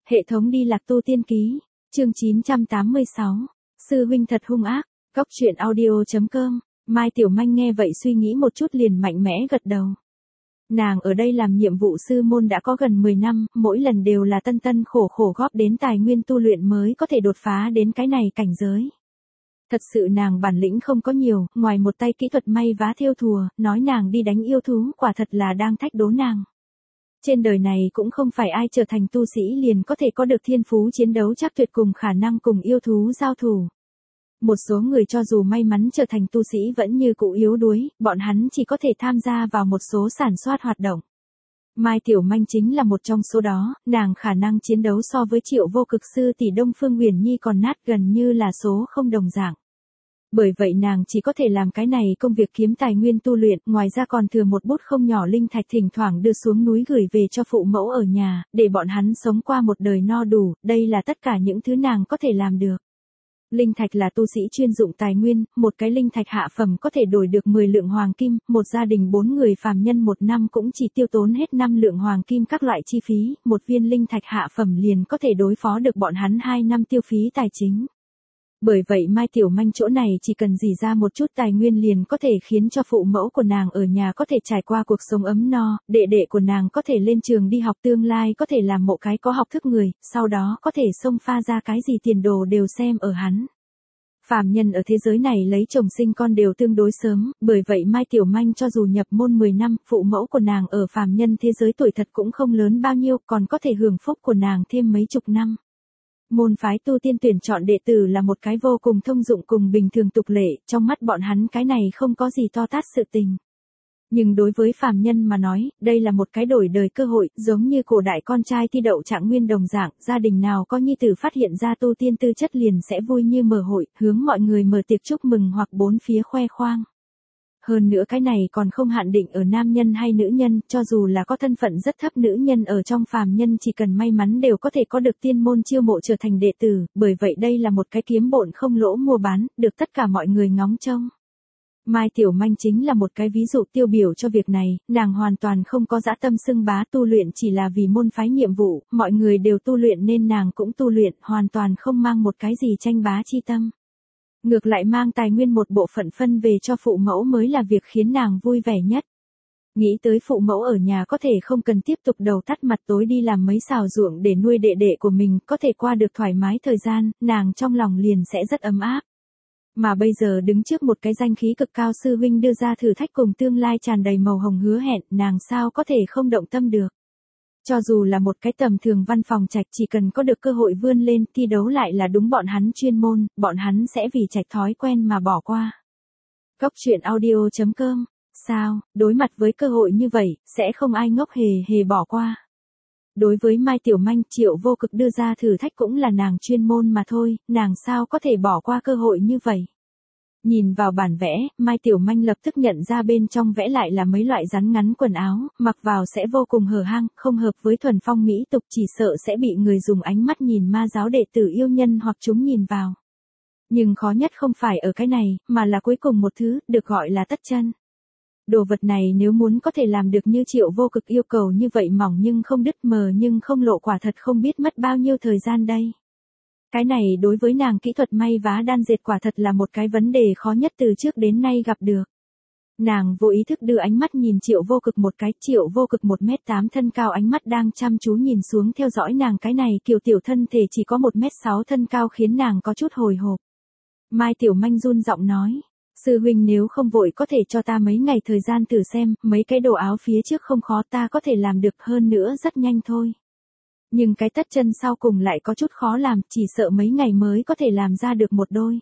Hệ thống đi lạc tu tiên ký, chương 986, sư huynh thật hung ác, góc truyện audio.com, Mai Tiểu Manh nghe vậy suy nghĩ một chút liền mạnh mẽ gật đầu. Nàng ở đây làm nhiệm vụ sư môn đã có gần 10 năm, mỗi lần đều là tân tân khổ khổ góp đến tài nguyên tu luyện mới có thể đột phá đến cái này cảnh giới. Thật sự nàng bản lĩnh không có nhiều, ngoài một tay kỹ thuật may vá thêu thùa, nói nàng đi đánh yêu thú quả thật là đang thách đố nàng. Trên đời này cũng không phải ai trở thành tu sĩ liền có thể có được thiên phú chiến đấu chắc tuyệt cùng khả năng cùng yêu thú giao thủ. Một số người cho dù may mắn trở thành tu sĩ vẫn như cũ yếu đuối, bọn hắn chỉ có thể tham gia vào một số sản xuất hoạt động. Mai Tiểu Manh chính là một trong số đó, nàng khả năng chiến đấu so với Triệu Vô Cực sư tỷ Đông Phương Huyền Nhi còn nát gần như là số không đồng dạng. Bởi vậy nàng chỉ có thể làm cái này công việc kiếm tài nguyên tu luyện, ngoài ra còn thừa một bút không nhỏ linh thạch thỉnh thoảng đưa xuống núi gửi về cho phụ mẫu ở nhà, để bọn hắn sống qua một đời no đủ, đây là tất cả những thứ nàng có thể làm được. Linh thạch là tu sĩ chuyên dụng tài nguyên, một cái linh thạch hạ phẩm có thể đổi được 10 lượng hoàng kim, một gia đình 4 người phàm nhân một năm cũng chỉ tiêu tốn hết 5 lượng hoàng kim các loại chi phí, một viên linh thạch hạ phẩm liền có thể đối phó được bọn hắn 2 năm tiêu phí tài chính. Bởi vậy Mai Tiểu Manh chỗ này chỉ cần dỉ ra một chút tài nguyên liền có thể khiến cho phụ mẫu của nàng ở nhà có thể trải qua cuộc sống ấm no, đệ đệ của nàng có thể lên trường đi học tương lai có thể làm một cái có học thức người, sau đó có thể xông pha ra cái gì tiền đồ đều xem ở hắn. Phàm nhân ở thế giới này lấy chồng sinh con đều tương đối sớm, bởi vậy Mai Tiểu Manh cho dù nhập môn 10 năm, phụ mẫu của nàng ở phàm nhân thế giới tuổi thật cũng không lớn bao nhiêu, còn có thể hưởng phúc của nàng thêm mấy chục năm. Môn phái tu tiên tuyển chọn đệ tử là một cái vô cùng thông dụng cùng bình thường tục lệ, trong mắt bọn hắn cái này không có gì to tát sự tình. Nhưng đối với phàm nhân mà nói, đây là một cái đổi đời cơ hội, giống như cổ đại con trai thi đậu trạng nguyên đồng dạng, gia đình nào có nhi tử phát hiện ra tu tiên tư chất liền sẽ vui như mở hội, hướng mọi người mở tiệc chúc mừng hoặc bốn phía khoe khoang. Hơn nữa cái này còn không hạn định ở nam nhân hay nữ nhân, cho dù là có thân phận rất thấp nữ nhân ở trong phàm nhân chỉ cần may mắn đều có thể có được tiên môn chiêu mộ trở thành đệ tử, bởi vậy đây là một cái kiếm bộn không lỗ mua bán, được tất cả mọi người ngóng trông. Mai Tiểu Manh chính là một cái ví dụ tiêu biểu cho việc này, nàng hoàn toàn không có dã tâm xưng bá tu luyện chỉ là vì môn phái nhiệm vụ, mọi người đều tu luyện nên nàng cũng tu luyện, hoàn toàn không mang một cái gì tranh bá chi tâm. Ngược lại mang tài nguyên một bộ phận phân về cho phụ mẫu mới là việc khiến nàng vui vẻ nhất. Nghĩ tới phụ mẫu ở nhà có thể không cần tiếp tục đầu tắt mặt tối đi làm mấy xào ruộng để nuôi đệ đệ của mình, có thể qua được thoải mái thời gian, nàng trong lòng liền sẽ rất ấm áp. Mà bây giờ đứng trước một cái danh khí cực cao sư huynh đưa ra thử thách cùng tương lai tràn đầy màu hồng hứa hẹn, nàng sao có thể không động tâm được. Cho dù là một cái tầm thường văn phòng trạch chỉ cần có được cơ hội vươn lên thi đấu lại là đúng bọn hắn chuyên môn, bọn hắn sẽ vì trạch thói quen mà bỏ qua. Góc truyện audio.com, sao, đối mặt với cơ hội như vậy, sẽ không ai ngốc hề hề bỏ qua. Đối với Mai Tiểu Manh, Triệu Vô Cực đưa ra thử thách cũng là nàng chuyên môn mà thôi, nàng sao có thể bỏ qua cơ hội như vậy. Nhìn vào bản vẽ, Mai Tiểu Manh lập tức nhận ra bên trong vẽ lại là mấy loại rắn ngắn quần áo, mặc vào sẽ vô cùng hở hang, không hợp với thuần phong mỹ tục chỉ sợ sẽ bị người dùng ánh mắt nhìn ma giáo đệ tử yêu nhân hoặc chúng nhìn vào. Nhưng khó nhất không phải ở cái này, mà là cuối cùng một thứ, được gọi là tất chân. Đồ vật này nếu muốn có thể làm được như Triệu Vô Cực yêu cầu như vậy mỏng nhưng không đứt mờ nhưng không lộ quả thật không biết mất bao nhiêu thời gian đây. Cái này đối với nàng kỹ thuật may vá đan dệt quả thật là một cái vấn đề khó nhất từ trước đến nay gặp được. Nàng vô ý thức đưa ánh mắt nhìn Triệu Vô Cực một cái, Triệu Vô Cực 1m8 thân cao ánh mắt đang chăm chú nhìn xuống theo dõi nàng cái này kiều tiểu thân thể chỉ có 1m6 thân cao khiến nàng có chút hồi hộp. Mai Tiểu Manh run giọng nói, sư huynh nếu không vội có thể cho ta mấy ngày thời gian thử xem, mấy cái đồ áo phía trước không khó ta có thể làm được hơn nữa rất nhanh thôi. Nhưng cái tất chân sau cùng lại có chút khó làm, chỉ sợ mấy ngày mới có thể làm ra được một đôi.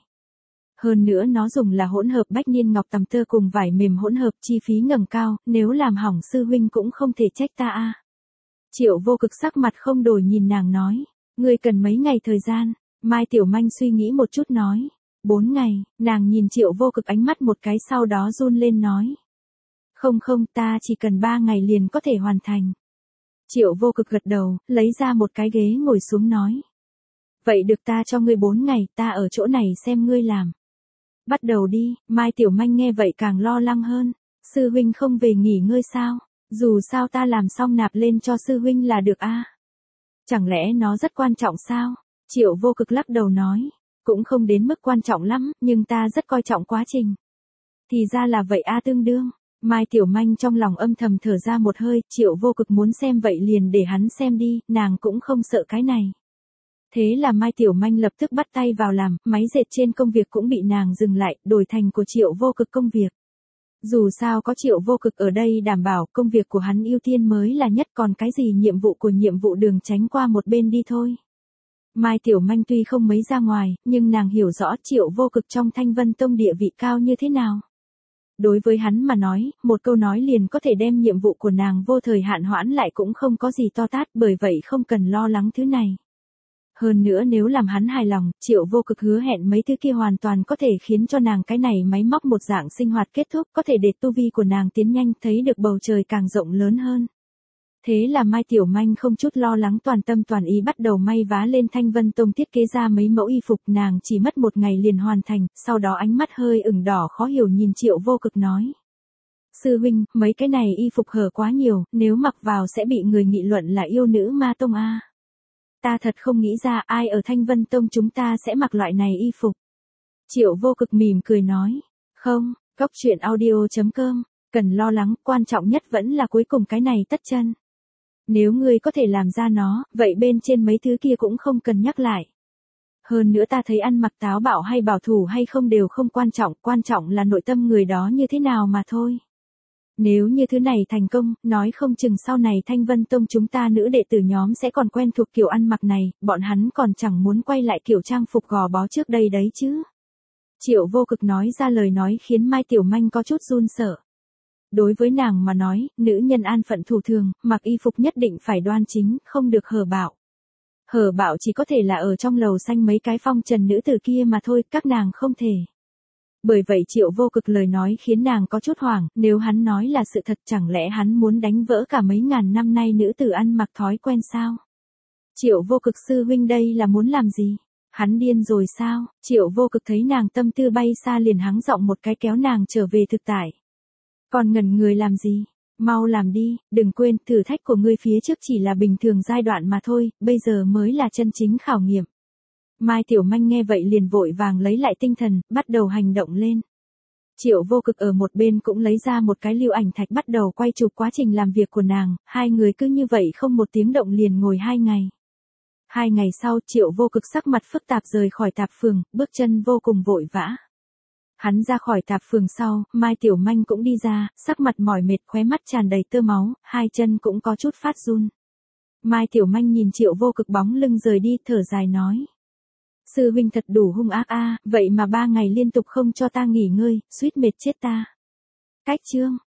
Hơn nữa nó dùng là hỗn hợp bách niên ngọc tằm tơ cùng vải mềm hỗn hợp chi phí ngầm cao, nếu làm hỏng sư huynh cũng không thể trách ta a. Triệu Vô Cực sắc mặt không đổi nhìn nàng nói, ngươi cần mấy ngày thời gian, Mai Tiểu Manh suy nghĩ một chút nói, 4 ngày, nàng nhìn Triệu Vô Cực ánh mắt một cái sau đó run lên nói. Không ta chỉ cần 3 ngày liền có thể hoàn thành. Triệu Vô Cực gật đầu, lấy ra một cái ghế ngồi xuống nói. Vậy được ta cho ngươi 4 ngày, ta ở chỗ này xem ngươi làm. Bắt đầu đi, Mai Tiểu Manh nghe vậy càng lo lắng hơn. Sư huynh không về nghỉ ngơi sao? Dù sao ta làm xong nạp lên cho sư huynh là được a. Chẳng lẽ nó rất quan trọng sao? Triệu Vô Cực lắc đầu nói. Cũng không đến mức quan trọng lắm, nhưng ta rất coi trọng quá trình. Thì ra là vậy a, tương đương. Mai Tiểu Manh trong lòng âm thầm thở ra một hơi, Triệu Vô Cực muốn xem vậy liền để hắn xem đi, nàng cũng không sợ cái này. Thế là Mai Tiểu Manh lập tức bắt tay vào làm, máy dệt trên công việc cũng bị nàng dừng lại, đổi thành của Triệu Vô Cực công việc. Dù sao có Triệu Vô Cực ở đây đảm bảo công việc của hắn ưu tiên mới là nhất, còn cái gì nhiệm vụ đường tránh qua một bên đi thôi. Mai Tiểu Manh tuy không mấy ra ngoài, nhưng nàng hiểu rõ Triệu Vô Cực trong Thanh Vân Tông địa vị cao như thế nào. Đối với hắn mà nói, một câu nói liền có thể đem nhiệm vụ của nàng vô thời hạn hoãn lại cũng không có gì to tát, bởi vậy không cần lo lắng thứ này. Hơn nữa nếu làm hắn hài lòng, Triệu Vô Cực hứa hẹn mấy thứ kia hoàn toàn có thể khiến cho nàng cái này máy móc một dạng sinh hoạt kết thúc, có thể để tu vi của nàng tiến nhanh, thấy được bầu trời càng rộng lớn hơn. Thế là Mai Tiểu Manh không chút lo lắng, toàn tâm toàn ý bắt đầu may vá lên Thanh Vân Tông thiết kế ra mấy mẫu y phục, nàng chỉ mất một ngày liền hoàn thành, sau đó ánh mắt hơi ửng đỏ khó hiểu nhìn Triệu Vô Cực nói. Sư huynh, mấy cái này y phục hở quá nhiều, nếu mặc vào sẽ bị người nghị luận là yêu nữ ma tông a. Ta thật không nghĩ ra ai ở Thanh Vân Tông chúng ta sẽ mặc loại này y phục. Triệu Vô Cực mỉm cười nói. Không, Cốc Truyện Audio.com, cần lo lắng, quan trọng nhất vẫn là cuối cùng cái này tất chân. Nếu ngươi có thể làm ra nó, vậy bên trên mấy thứ kia cũng không cần nhắc lại. Hơn nữa ta thấy ăn mặc táo bạo hay bảo thủ hay không đều không quan trọng là nội tâm người đó như thế nào mà thôi. Nếu như thứ này thành công, nói không chừng sau này Thanh Vân Tông chúng ta nữ đệ tử nhóm sẽ còn quen thuộc kiểu ăn mặc này, bọn hắn còn chẳng muốn quay lại kiểu trang phục gò bó trước đây đấy chứ. Triệu Vô Cực nói ra lời nói khiến Mai Tiểu Manh có chút run sợ. Đối với nàng mà nói, nữ nhân an phận thủ thường, mặc y phục nhất định phải đoan chính, không được hở bạo. Hở bạo chỉ có thể là ở trong lầu xanh mấy cái phong trần nữ tử kia mà thôi, các nàng không thể. Bởi vậy Triệu Vô Cực lời nói khiến nàng có chút hoảng, nếu hắn nói là sự thật chẳng lẽ hắn muốn đánh vỡ cả mấy ngàn năm nay nữ tử ăn mặc thói quen sao? Triệu Vô Cực sư huynh đây là muốn làm gì? Hắn điên rồi sao? Triệu Vô Cực thấy nàng tâm tư bay xa liền hắng giọng một cái kéo nàng trở về thực tại. Còn ngẩn người làm gì? Mau làm đi, đừng quên thử thách của ngươi phía trước chỉ là bình thường giai đoạn mà thôi, bây giờ mới là chân chính khảo nghiệm. Mai Tiểu Manh nghe vậy liền vội vàng lấy lại tinh thần, bắt đầu hành động lên. Triệu Vô Cực ở một bên cũng lấy ra một cái lưu ảnh thạch bắt đầu quay chụp quá trình làm việc của nàng, hai người cứ như vậy không một tiếng động liền ngồi 2 ngày. 2 ngày sau Triệu Vô Cực sắc mặt phức tạp rời khỏi tạp phường, bước chân vô cùng vội vã. Hắn ra khỏi tạp phường sau, Mai Tiểu Manh cũng đi ra, sắc mặt mỏi mệt, khóe mắt tràn đầy tơ máu, hai chân cũng có chút phát run. Mai Tiểu Manh nhìn Triệu Vô Cực bóng lưng rời đi, thở dài nói. Sư huynh thật đủ hung ác a, vậy mà 3 ngày liên tục không cho ta nghỉ ngơi, suýt mệt chết ta. Cách chương